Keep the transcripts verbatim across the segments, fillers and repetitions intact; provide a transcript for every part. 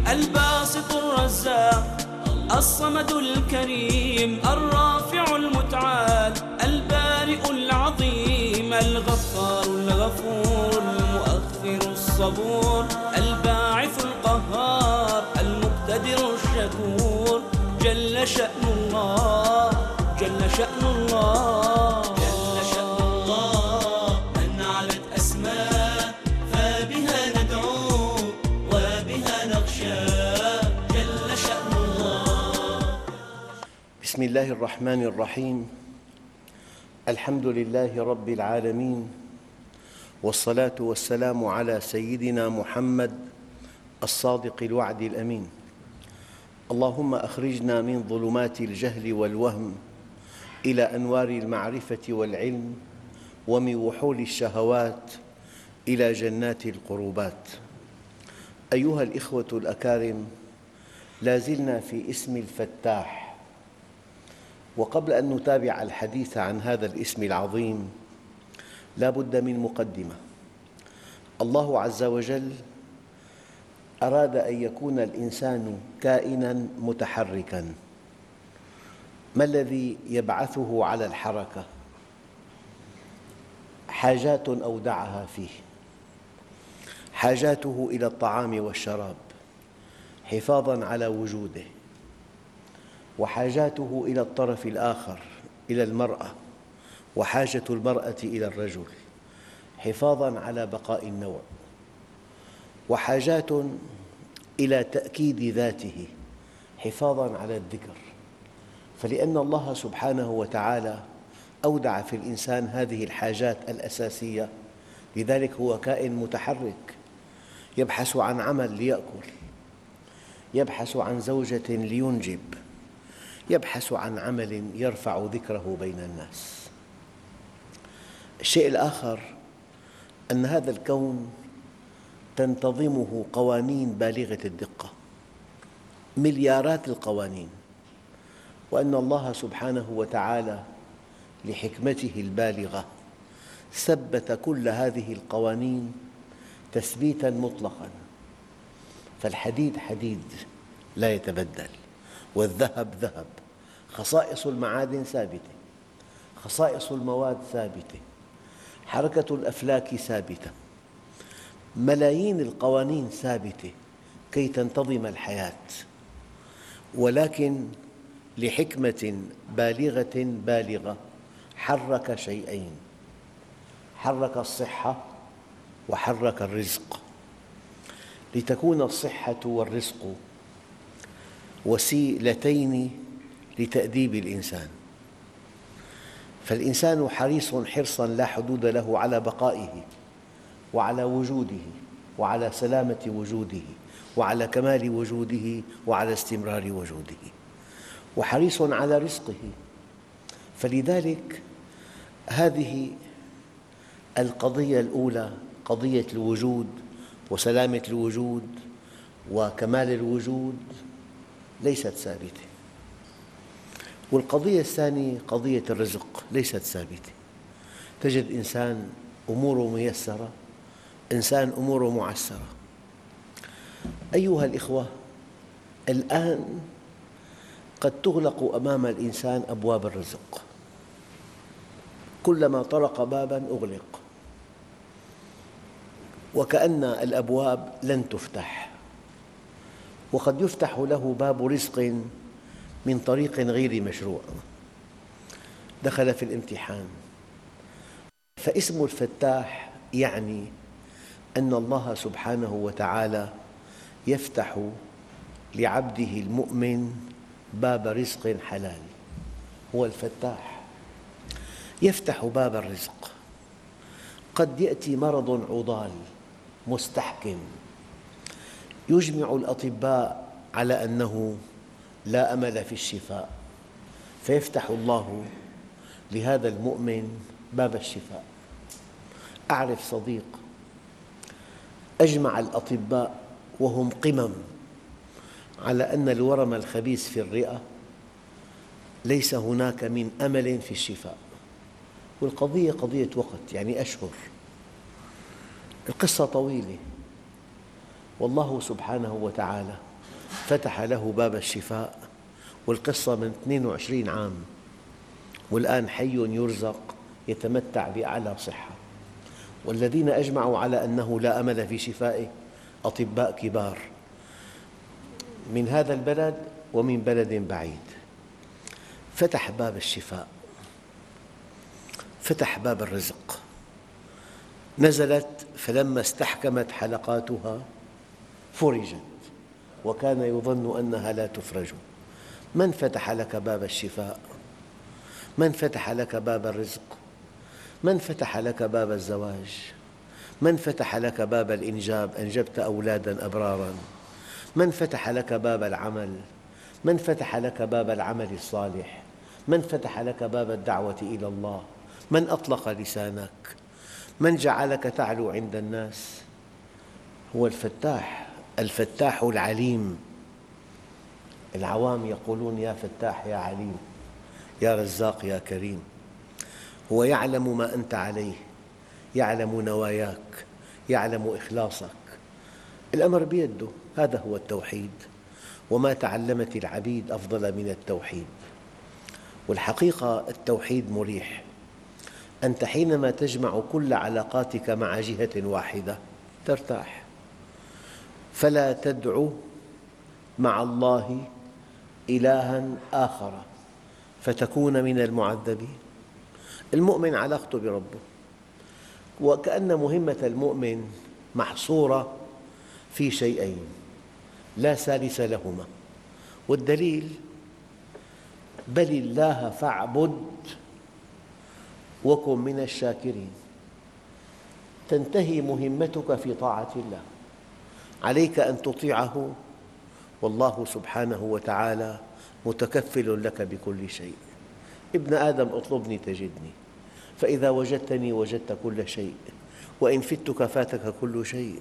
الباسط الرزاق الصمد الكريم الرافع المتعال البارئ العظيم الغفار الغفور المؤخر الصبور الباعث القهار المقتدر الشكور جل شأن الله جل شأن الله جل شأن الله من علت أسماء فبها ندعو وبها نخشى جل شأن الله. بسم الله الرحمن الرحيم. الحمد لله رب العالمين، والصلاة والسلام على سيدنا محمد الصادق الوعد الأمين. اللهم أخرجنا من ظلمات الجهل والوهم إلى أنوار المعرفة والعلم، ومن وحول الشهوات إلى جنات القربات. أيها الإخوة الأكارم، لا زلنا في اسم الفتاح، وقبل أن نتابع الحديث عن هذا الاسم العظيم لا بد من مقدمة. الله عز وجل أراد أن يكون الإنسان كائناً متحركاً. ما الذي يبعثه على الحركة؟ حاجات أودعها فيه، حاجاته إلى الطعام والشراب حفاظاً على وجوده، وحاجاته إلى الطرف الآخر إلى المرأة، وحاجة المرأة إلى الرجل حفاظاً على بقاء النوع، وحاجات إلى تأكيد ذاته حفاظاً على الذكر. فلأن الله سبحانه وتعالى أودع في الإنسان هذه الحاجات الأساسية، لذلك هو كائن متحرك، يبحث عن عمل ليأكل، يبحث عن زوجة لينجب، يبحث عن عمل يرفع ذكره بين الناس. الشيء الآخر أن هذا الكون تنتظمه قوانين بالغة الدقة، مليارات القوانين، وأن الله سبحانه وتعالى لحكمته البالغة ثبت كل هذه القوانين تثبيتاً مطلقاً. فالحديد حديد لا يتبدل، والذهب ذهب، خصائص المعادن ثابتة، خصائص المواد ثابتة، حركة الأفلاك ثابتة، ملايين القوانين ثابتة كي تنتظم الحياة. ولكن لحكمة بالغة بالغة حرك شيئين: حرك الصحة وحرك الرزق، لتكون الصحة والرزق وسيلتين لتأديب الإنسان. فالإنسان حريص حرصاً لا حدود له على بقائه وعلى وجوده وعلى سلامة وجوده وعلى كمال وجوده وعلى استمرار وجوده، وحريص على رزقه. فلذلك هذه القضية الأولى، قضية الوجود وسلامة الوجود وكمال الوجود، ليست ثابتة. والقضية الثانية قضية الرزق ليست ثابتة. تجد إنسان أموره ميسرة، إنسان أموره معسرة. أيها الإخوة، الآن قد تغلق أمام الإنسان أبواب الرزق، كلما طرق باباً أغلق، وكأن الأبواب لن تفتح. وقد يفتح له باب رزق من طريق غير مشروع، دخل في الامتحان. فاسم الفتاح يعني أن الله سبحانه وتعالى يفتح لعبده المؤمن باب رزق حلال. هو الفتاح، يفتح باب الرزق. قد يأتي مرض عضال مستحكم يجمع الأطباء على أنه لا أمل في الشفاء، فيفتح الله لهذا المؤمن باب الشفاء. أعرف صديق أجمع الأطباء وهم قمم على أن الورم الخبيث في الرئة ليس هناك من أمل في الشفاء، والقضية قضية وقت، يعني أشهر. القصة طويلة، والله سبحانه وتعالى فتح له باب الشفاء، والقصة من اثنين وعشرين عام، والآن حي يرزق يتمتع بأعلى صحة. والذين أجمعوا على أنه لا أمل في شفائه أطباء كبار من هذا البلد ومن بلد بعيد. فتح باب الشفاء، فتح باب الرزق. نزلت فلما استحكمت حلقاتها فرجت وكان يظن أنها لا تفرج. من فتح لك باب الشفاء؟ من فتح لك باب الرزق؟ من فتح لك باب الزواج؟ من فتح لك باب الإنجاب؟ أنجبت أولادا أبرارا. من فتح لك باب العمل؟ من فتح لك باب العمل الصالح؟ من فتح لك باب الدعوة إلى الله؟ من أطلق لسانك؟ من جعلك تعلو عند الناس؟ هو الفتاح، الفتاح العليم. العوام يقولون يا فتاح يا عليم، يا رزاق يا كريم. هو يعلم ما أنت عليه، يعلم نواياك، يعلم إخلاصك. الأمر بيده، هذا هو التوحيد. وما تعلمت العبيد أفضل من التوحيد. والحقيقة التوحيد مريح. أنت حينما تجمع كل علاقاتك مع جهة واحدة ترتاح. فلا تدع مع الله إلها آخر فتكون من المعذبين. المؤمن علاقته بربه، وكأن مهمة المؤمن محصورة في شيئين لا ثالث لهما، والدليل بل الله فاعبد وكن من الشاكرين. تنتهي مهمتك في طاعة الله، عليك أن تطيعه، والله سبحانه وتعالى متكفل لك بكل شيء. ابن آدم اطلبني تجدني، فإذا وجدتني وجدت كل شيء، وإن فتك فاتك كل شيء.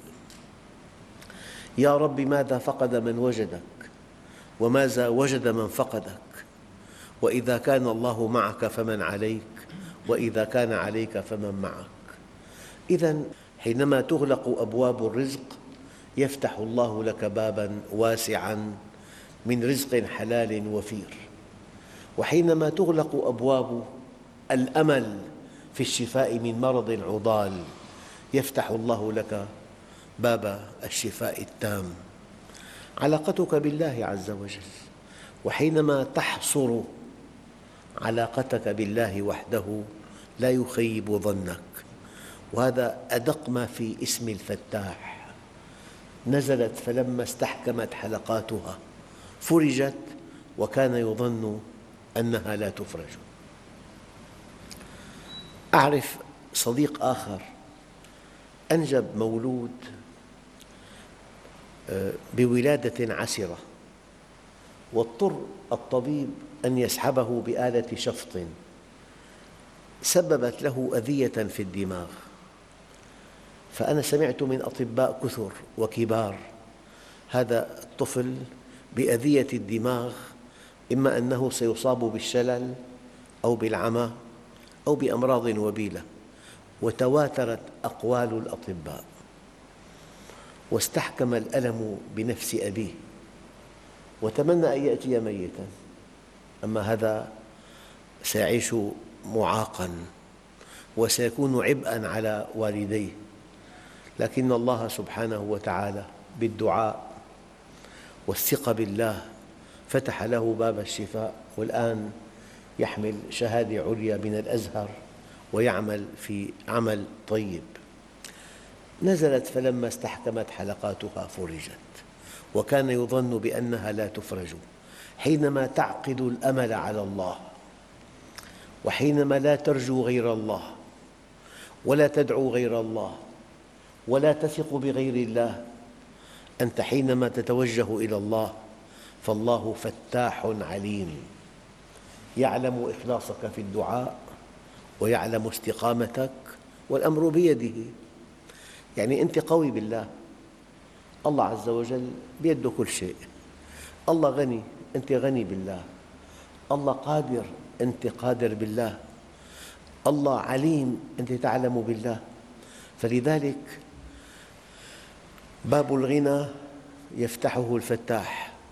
يا رب ماذا فقد من وجدك، وماذا وجد من فقدك؟ وإذا كان الله معك فمن عليك، وإذا كان عليك فمن معك. إذن حينما تغلق أبواب الرزق يفتح الله لك باباً واسعاً من رزق حلال وفير. وحينما تغلق أبواب الأمل في الشفاء من مرض عضال يفتح الله لك باب الشفاء التام. علاقتك بالله عز وجل، وحينما تحصر علاقتك بالله وحده لا يخيب ظنك. وهذا أدق ما في اسم الفتاح. نزلت فلما استحكمت حلقاتها فرجت وكان يظن أنها لا تفرج. أعرف صديق آخر أنجب مولود بولادة عسرة، واضطر الطبيب أن يسحبه بآلة شفط سببت له أذية في الدماغ. فأنا سمعت من أطباء كثر وكبار هذا الطفل بأذية الدماغ إما أنه سيصاب بالشلل أو بالعمى أو بأمراض وبيلة، وتواترت أقوال الأطباء، واستحكم الألم بنفس أبيه وتمنى أن يأتي ميتاً. أما هذا سيعيش معاقاً وسيكون عبئاً على والديه، لكن الله سبحانه وتعالى بالدعاء والثقة بالله فتح له باب الشفاء، والآن يحمل شهادة عليا من الأزهر ويعمل في عمل طيب. نزلت فلما استحكمت حلقاتها فرجت وكان يظن بأنها لا تفرج. حينما تعقد الأمل على الله، وحينما لا ترجو غير الله ولا تدعو غير الله ولا تثق بغير الله، أنت حينما تتوجه إلى الله فالله فتاح عليم، يعلم إخلاصك في الدعاء ويعلم استقامتك، والأمر بيده. يعني أنت قوي بالله، الله عز وجل بيده كل شيء. الله غني، أنت غني بالله. الله قادر، أنت قادر بالله. الله عليم، أنت تعلم بالله. فلذلك باب الغنى يفتحه الفتاح،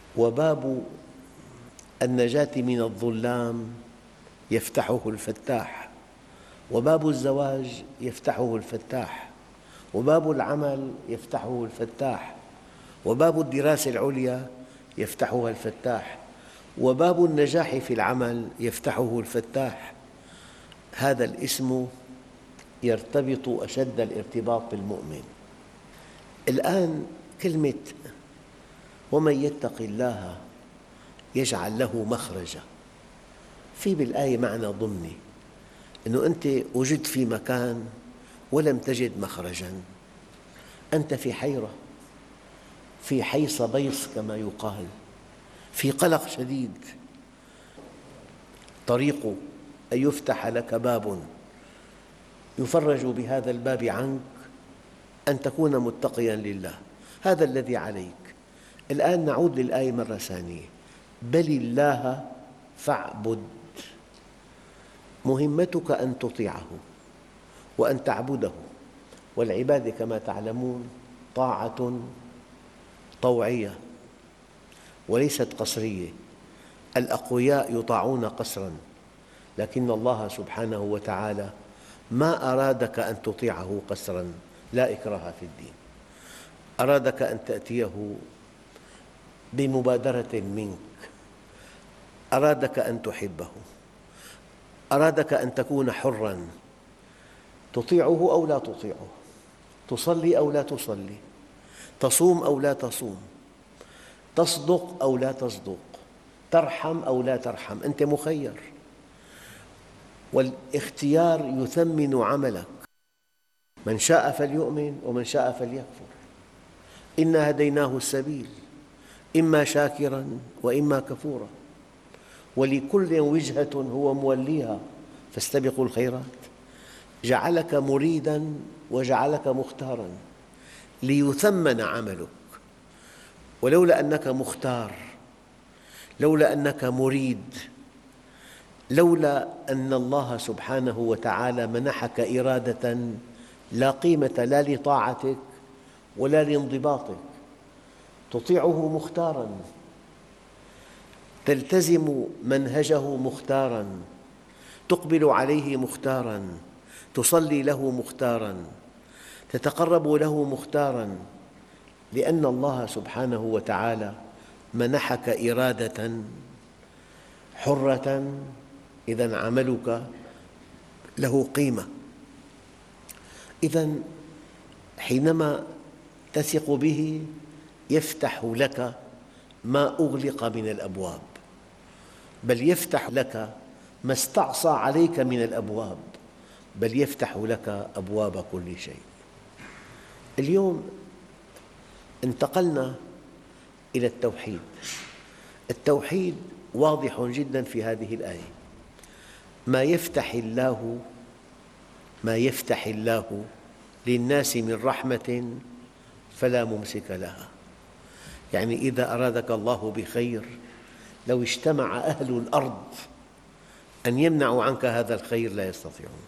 وباب النجاة من الظلام يفتحه الفتاح، وباب الزواج يفتحه الفتاح، وباب العمل يفتحه الفتاح، وباب الدراسة العليا يفتحها الفتاح، وباب النجاح في العمل يفتحه الفتاح. هذا الاسم يرتبط أشد الارتباط بالمؤمن. الآن كلمة ومن يتق الله يجعل له مخرجا، في بالآية معنى ضمني، أنه أنت وجدت في مكان ولم تجد مخرجا، أنت في حيرة، في حيص بيص كما يقال، في قلق شديد. طريق أن يفتح لك باب يفرج بهذا الباب عنك أن تكون متقيا لله، هذا الذي عليك. الآن نعود للآية مرة ثانية، بل الله فاعبد، مهمتك أن تطيعه وأن تعبده، والعبادة كما تعلمون طاعة طوعية وليست قسرية. الأقوياء يطاعون قسراً، لكن الله سبحانه وتعالى ما أرادك أن تطيعه قسراً، لا إكراه في الدين، أرادك أن تأتيه بمبادرة منك، أرادك أن تحبه، أرادك أن تكون حراً، تطيعه أو لا تطيعه، تصلي أو لا تصلي، تصوم أو لا تصوم، تصدق أو لا تصدق، ترحم أو لا ترحم، أنت مخير، والاختيار يثمن عملك، من شاء فليؤمن ومن شاء فليكفر، إنا هديناه السبيل إما شاكراً وإما كفوراً، ولكل وجهة هو موليها فاستبقوا الخيرات. جعلك مريداً وجعلك مختاراً ليثمن عملك، ولولا أنك مختار، لولا أنك مريد، لولا أن الله سبحانه وتعالى منحك إرادة لا قيمة لا لطاعتك ولا لانضباطك. تطيعه مختاراً، تلتزم منهجه مختاراً، تقبل عليه مختاراً، تصلي له مختاراً، تتقرب له مختاراً، لأن الله سبحانه وتعالى منحك إرادة حرة، إذن عملك له قيمة. إذن حينما تثق به يفتح لك ما أغلق من الأبواب، بل يفتح لك ما استعصى عليك من الأبواب، بل يفتح لك أبواب كل شيء. اليوم انتقلنا إلى التوحيد. التوحيد واضح جداً في هذه الآية، ما يفتح الله ما يفتح الله للناس من رحمة فلا ممسك لها، يعني إذا أرادك الله بخير لو اجتمع أهل الأرض أن يمنعوا عنك هذا الخير لا يستطيعون.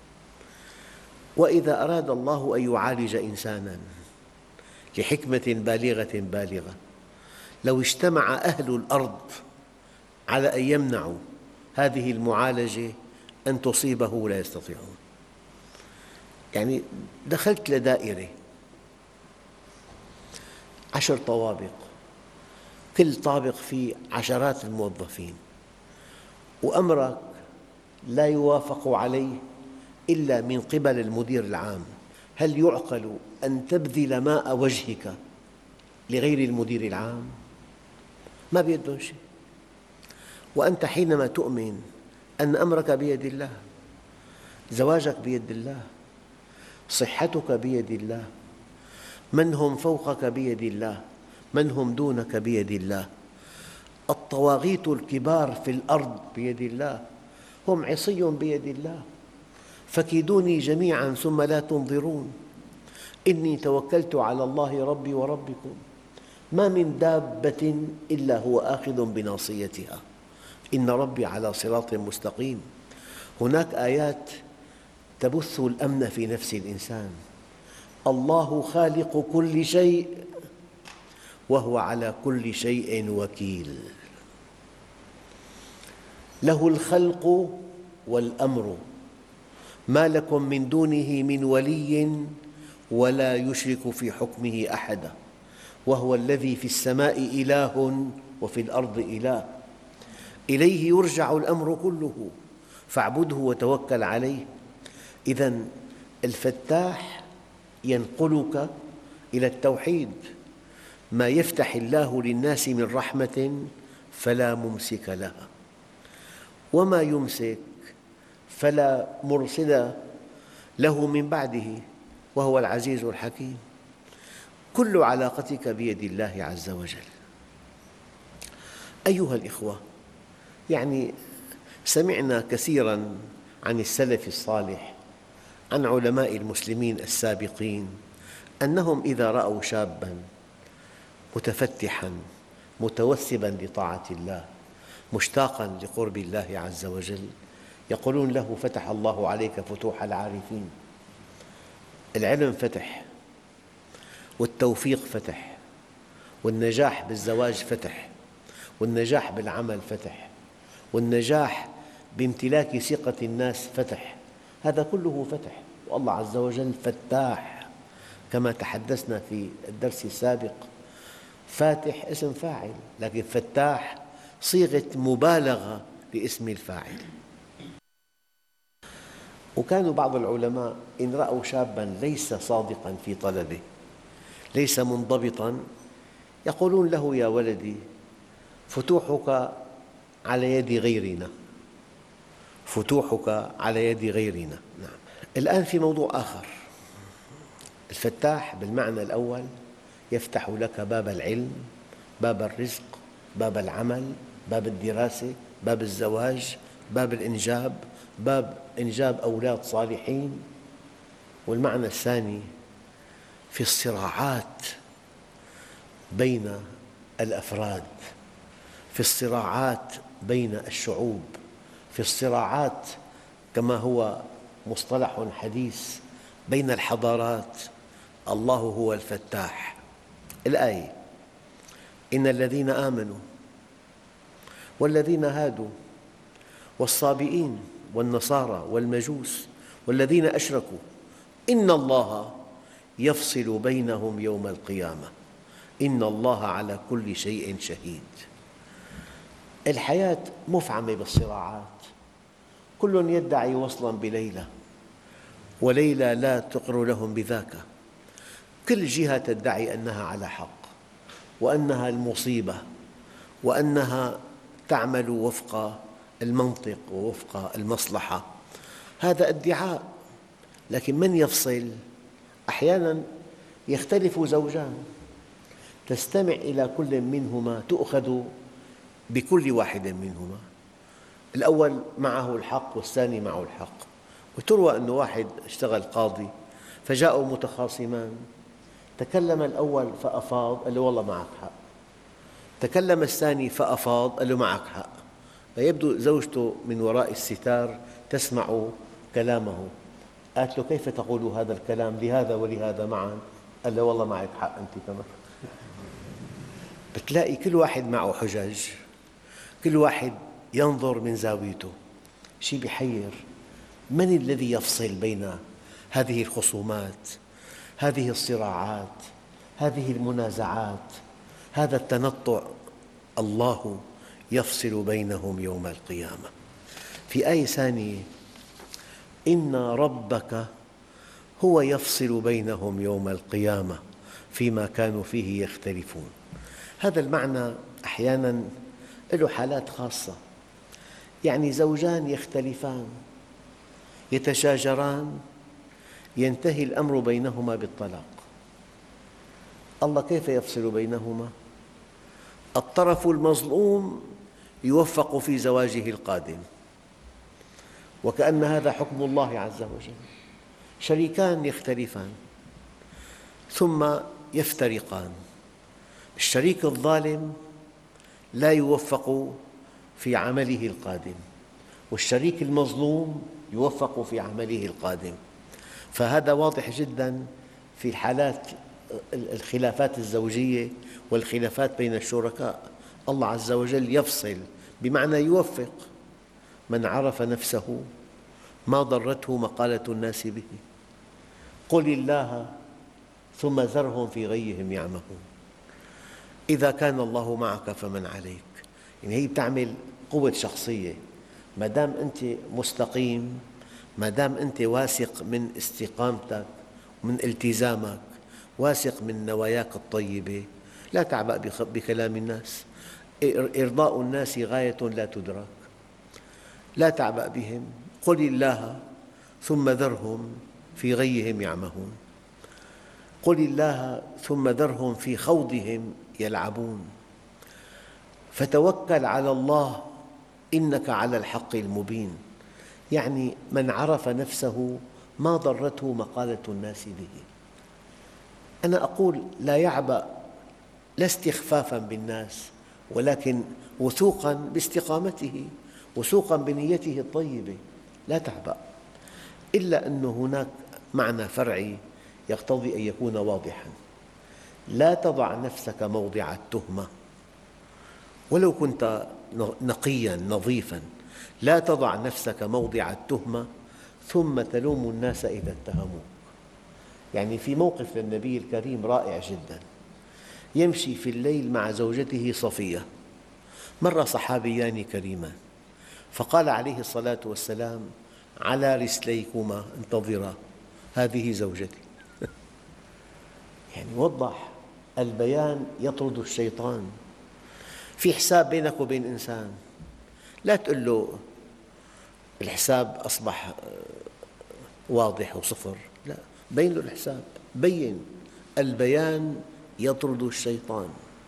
وإذا أراد الله أن يعالج إنساناً لحكمة بالغة بالغة، لو اجتمع أهل الأرض على أن يمنعوا هذه المعالجة أن تصيبه لا يستطيعون. يعني دخلت لدائرة عشر طوابق، كل طابق فيه عشرات الموظفين، وأمرك لا يوافق عليه إلا من قبل المدير العام. هل يعقل أن تبذل ماء وجهك لغير المدير العام؟ ما بيدهم شيء. وأنت حينما تؤمن أن أمرك بيد الله، زواجك بيد الله، صحتك بيد الله، من هم فوقك بيد الله، من هم دونك بيد الله، الطواغيت الكبار في الأرض بيد الله، هم عصي بيد الله، فكيدوني جميعاً ثم لا تنظرون، إني توكلت على الله ربي وربكم، ما من دابة إلا هو آخذ بناصيتها، إن ربي على صراط مستقيم. هناك آيات تبث الأمن في نفس الإنسان. الله خالق كل شيء وهو على كل شيء وكيل. له الخلق والأمر، ما لكم من دونه من ولي ولا يشرك في حكمه أحدا، وهو الذي في السماء إله وفي الأرض إله، إليه يرجع الأمر كله فاعبده وتوكل عليه. إذن الفتاح ينقلك إلى التوحيد. ما يفتح الله للناس من رحمة فلا ممسك لها، وما يمسك فلا مرسل له من بعده، وهو العزيز الحكيم. كل علاقتك بيد الله عز وجل. أيها الإخوة، يعني سمعنا كثيراً عن السلف الصالح، عن علماء المسلمين السابقين، أنهم إذا رأوا شاباً متفتحاً متوثباً لطاعة الله مشتاقاً لقرب الله عز وجل يقولون له: فتح الله عليك فتوح العارفين. العلم فتح، والتوفيق فتح، والنجاح بالزواج فتح، والنجاح بالعمل فتح، والنجاح بامتلاك ثقة الناس فتح. هذا كله فتح، والله عز وجل فتاح كما تحدثنا في الدرس السابق. فاتح اسم فاعل، لكن فتاح صيغة مبالغة لاسم الفاعل. وكانوا بعض العلماء إن رأوا شاباً ليس صادقاً في طلبه، ليس منضبطاً، يقولون له: يا ولدي، فتوحك على يد غيرنا، فتوحك على يد غيرنا. نعم. الآن في موضوع آخر. الفتاح بالمعنى الأول يفتح لك باب العلم، باب الرزق، باب العمل، باب الدراسة، باب الزواج، باب الإنجاب، باب إنجاب أولاد صالحين. والمعنى الثاني في الصراعات بين الأفراد، في الصراعات بين الشعوب، في الصراعات كما هو مصطلح حديث بين الحضارات. الله هو الفتاح. الآية: إن الذين آمنوا والذين هادوا والصابئين والنصارى والمجوس والذين أشركوا إن الله يفصل بينهم يوم القيامة إن الله على كل شيء شهيد. الحياة مفعمة بالصراعات، كل يدعي وصلاً بليلى، وليلى لا تقر لهم بذاك. كل جهة تدعي أنها على حق، وأنها المصيبة، وأنها تعمل وفق المنطق ووفق المصلحة. هذا ادعاء، لكن من يفصل؟ أحياناً يختلف زوجان، تستمع إلى كل منهما، تؤخذ بكل واحد منهما. الأول معه الحق والثاني معه الحق، وتروى أن واحد اشتغل قاضي فجاءوا متخاصمان، تكلم الأول فأفاض، قال له: والله معك حق. تكلم الثاني فأفاض، قال له: معك حق. فيبدو زوجته من وراء الستار تسمع كلامه، قالت له: كيف تقول هذا الكلام لهذا ولهذا معا؟ قال له: والله معك حق أنت كمان. بتلاقي كل واحد معه حجج، كل واحد ينظر من زاويته. شيء بيحير. من الذي يفصل بين هذه الخصومات، هذه الصراعات، هذه المنازعات، هذا التنطع؟ الله يفصل بينهم يوم القيامة. في آية ثانية: إن ربك هو يفصل بينهم يوم القيامة فيما كانوا فيه يختلفون. هذا المعنى أحياناً له حالات خاصة، يعني زوجان يختلفان يتشاجران ينتهي الأمر بينهما بالطلاق. الله كيف يفصل بينهما؟ الطرف المظلوم يوفق في زواجه القادم، وكأن هذا حكم الله عز وجل. شريكان يختلفان ثم يفترقان، الشريك الظالم لا يوفق في عمله القادم، والشريك المظلوم يوفق في عمله القادم. فهذا واضح جداً في حالات الخلافات الزوجية والخلافات بين الشركاء. الله عز وجل يفصل بمعنى يوفق. من عرف نفسه ما ضرته مقالة الناس به. قل الله ثم ذرهم في غيهم يعمهون. إذا كان الله معك فمن عليك. يعني هي تعمل قوة شخصية. ما دام أنت مستقيم، ما دام أنت واثق من استقامتك ومن التزامك، واثق من نواياك الطيبة، لا تعبأ بكلام الناس. إرضاء الناس غاية لا تدرك، لا تعبأ بهم. قل الله ثم ذرهم في غيهم يعمهون. قل الله ثم ذرهم في خوضهم يلعبون. فتوكل على الله إنك على الحق المبين. يعني من عرف نفسه ما ضرته مقالة الناس به. أنا أقول لا يعبأ، لا استخفافاً بالناس، ولكن وثوقاً باستقامته، وثوقاً بنيته الطيبة. لا تعبأ، إلا أن هناك معنى فرعي يقتضي أن يكون واضحاً. لا تضع نفسك موضع التهمة ولو كنت نقياً نظيفاً. لا تضع نفسك موضع التهمة ثم تلوم الناس إذا اتهموك. يعني في موقف للنبي الكريم رائع جداً. يمشي في الليل مع زوجته صفية، مر صحابيان كريمان فقال عليه الصلاة والسلام: على رسليكما انتظرا، هذه زوجتي. يعني وضح. البيان يطرد الشيطان. في حساب بينك وبين إنسان، لا تقول له الحساب أصبح واضح وصفر، لا، بين له الحساب، بين. البيان يطرد الشيطان.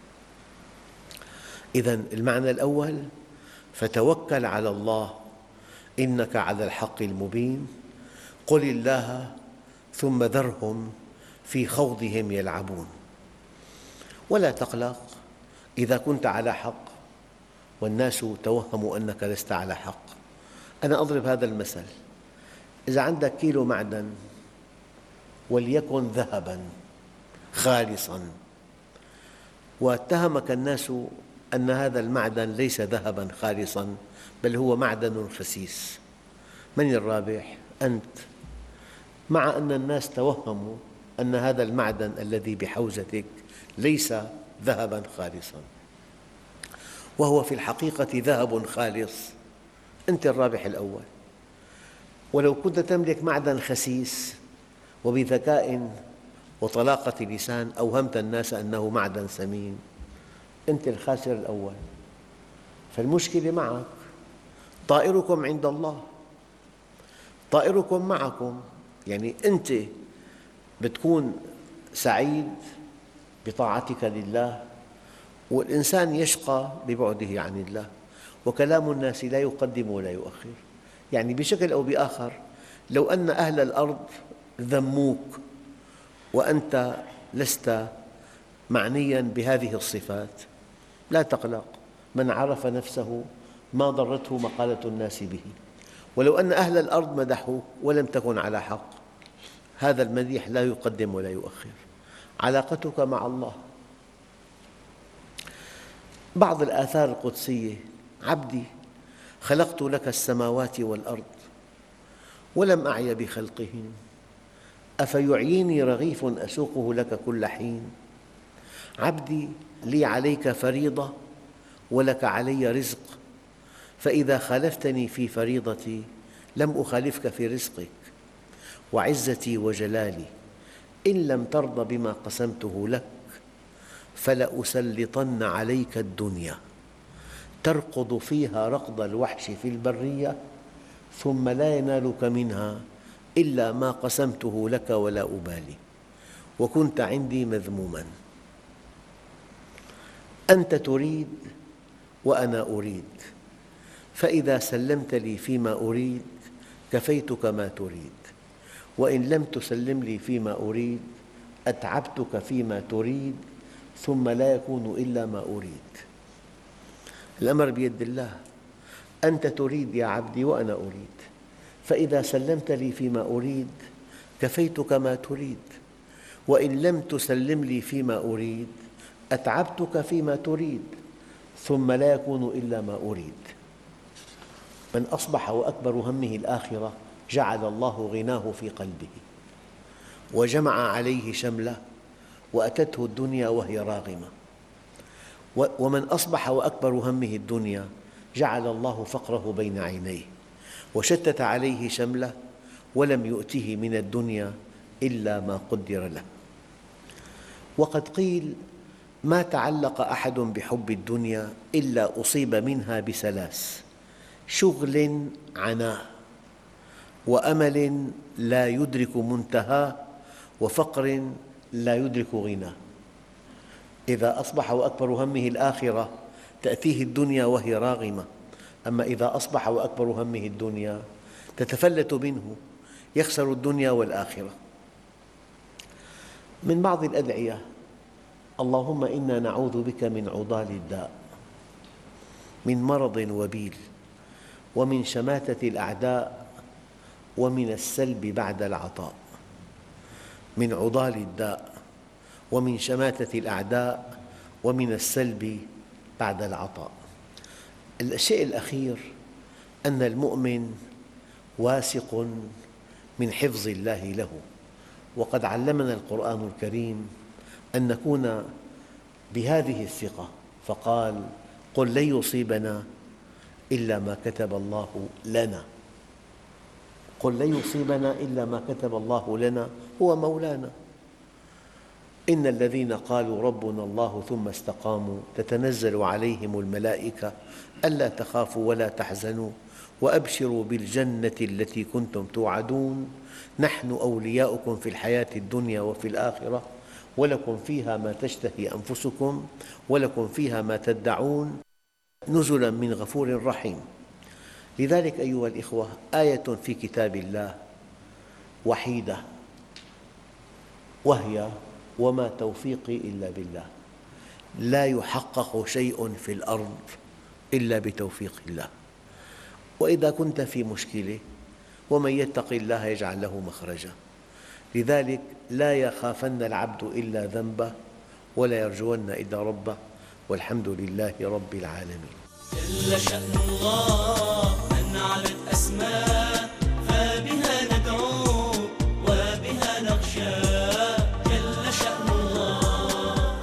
إذن المعنى الأول: فتوكل على الله إنك على الحق المبين. قل الله ثم ذرهم في خوضهم يلعبون. ولا تقلق إذا كنت على حق والناس توهموا أنك لست على حق. أنا أضرب هذا المثل: إذا عندك كيلو معدن وليكن ذهباً خالصاً، واتهمك الناس أن هذا المعدن ليس ذهباً خالصاً بل هو معدن خسيس، من الرابح؟ أنت. مع أن الناس توهموا أن هذا المعدن الذي بحوزتك ليس ذهباً خالصاً، وهو في الحقيقة ذهب خالص. أنت الرابح الأول. ولو كنت تملك معدن خسيس وبذكاء وطلاقة لسان أوهمت الناس أنه معدن ثمين، أنت الخاسر الأول. فالمشكلة معك. طائركم عند الله، طائركم معكم. يعني أنت بتكون سعيد بطاعتك لله، والإنسان يشقى ببعده عن الله. وكلام الناس لا يقدم ولا يؤخر. يعني بشكل أو بآخر، لو أن أهل الأرض ذموك وأنت لست معنياً بهذه الصفات، لا تقلق. من عرف نفسه ما ضرته مقالة الناس به. ولو أن أهل الأرض مدحوك ولم تكن على حق، هذا المديح لا يقدم ولا يؤخر. علاقتك مع الله. بعض الآثار القدسية: عبدي خلقت لك السماوات والأرض ولم أعي بخلقهن، أفيعيني رغيف أسوقه لك كل حين. عبدي لي عليك فريضة ولك علي رزق، فإذا خالفتني في فريضتي لم أخالفك في رزقك. وعزتي وجلالي إن لم ترض بما قسمته لك فلأسلطن عليك الدنيا تركض فيها ركض الوحش في البرية، ثم لا ينالك منها إلا ما قسمته لك ولا أبالي، وكنت عندي مذموماً. أنت تريد وأنا أريد، فإذا سلمت لي فيما أريد كفيتك ما تريد، وإن لم تسلم لي فيما أريد أتعبتك فيما تريد، ثم لا يكون إلا ما أريد. الأمر بيد الله. أنت تريد يا عبدي وأنا أريد، فإذا سلمت لي فيما أريد كفيتك ما تريد، وإن لم تسلم لي فيما أريد أتعبتك فيما تريد ثم لا يكون إلا ما أريد. من أصبح وأكبر همه الآخرة جعل الله غناه في قلبه وجمع عليه شمله وأتته الدنيا وهي راغمة. ومن أصبح وأكبر همه الدنيا جعل الله فقره بين عينيه وشتت عليه شمله ولم يؤته من الدنيا إلا ما قدر له. وقد قيل: ما تعلق أحد بحب الدنيا إلا أصيب منها بثلاث: شغل عناه، وأمل لا يدرك منتهاه، وفقر لا يدرك غناه. إذا أصبح وأكبر همه الآخرة تأتيه الدنيا وهي راغمة، أما إذا أصبح وأكبر همه الدنيا تتفلت منه، يخسر الدنيا والآخرة. من بعض الأدعية: اللهم إنا نعوذ بك من عضال الداء، من مرض وبيل، ومن شماتة الأعداء، ومن السلب بعد العطاء. من عضال الداء ومن شماتة الأعداء ومن السلب بعد العطاء. الشيء الأخير أن المؤمن واثق من حفظ الله له، وقد علمنا القرآن الكريم أن نكون بهذه الثقة، فقال: قل لن يصيبنا إلا ما كتب الله لنا. قل لن يصيبنا إلا ما كتب الله لنا، هو مولانا. إن الذين قالوا ربنا الله ثم استقاموا تتنزل عليهم الملائكة ألا تخافوا ولا تحزنوا وأبشروا بالجنة التي كنتم توعدون، نحن أولياؤكم في الحياة الدنيا وفي الآخرة، ولكم فيها ما تشتهي أنفسكم ولكم فيها ما تدعون، نزلا من غفور رحيم. لذلك أيها الإخوة، آية في كتاب الله وحيدة، وهي: وما توفيقي إلا بالله. لا يحقق شيء في الأرض إلا بتوفيق الله. وإذا كنت في مشكلة: ومن يتق الله يجعل له مخرجا. لذلك لا يخافن العبد إلا ذنبه ولا يرجون إلا ربه، والحمد لله رب العالمين. جل شأن الله من علت أسماء، فبها ندعو وبها نخشى. جل شأن الله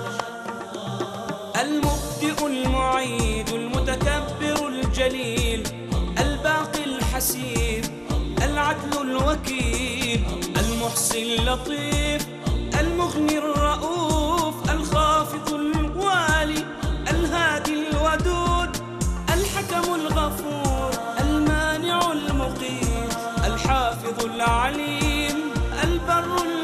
المبدئ المعيد المتكبر الجليل الباقي الحسيب العدل الوكيل المحصي اللطيف المغني الرؤوف الخافض الوالي الهادي الودود الحكم الغفور المانع المقيت الحافظ العليم البر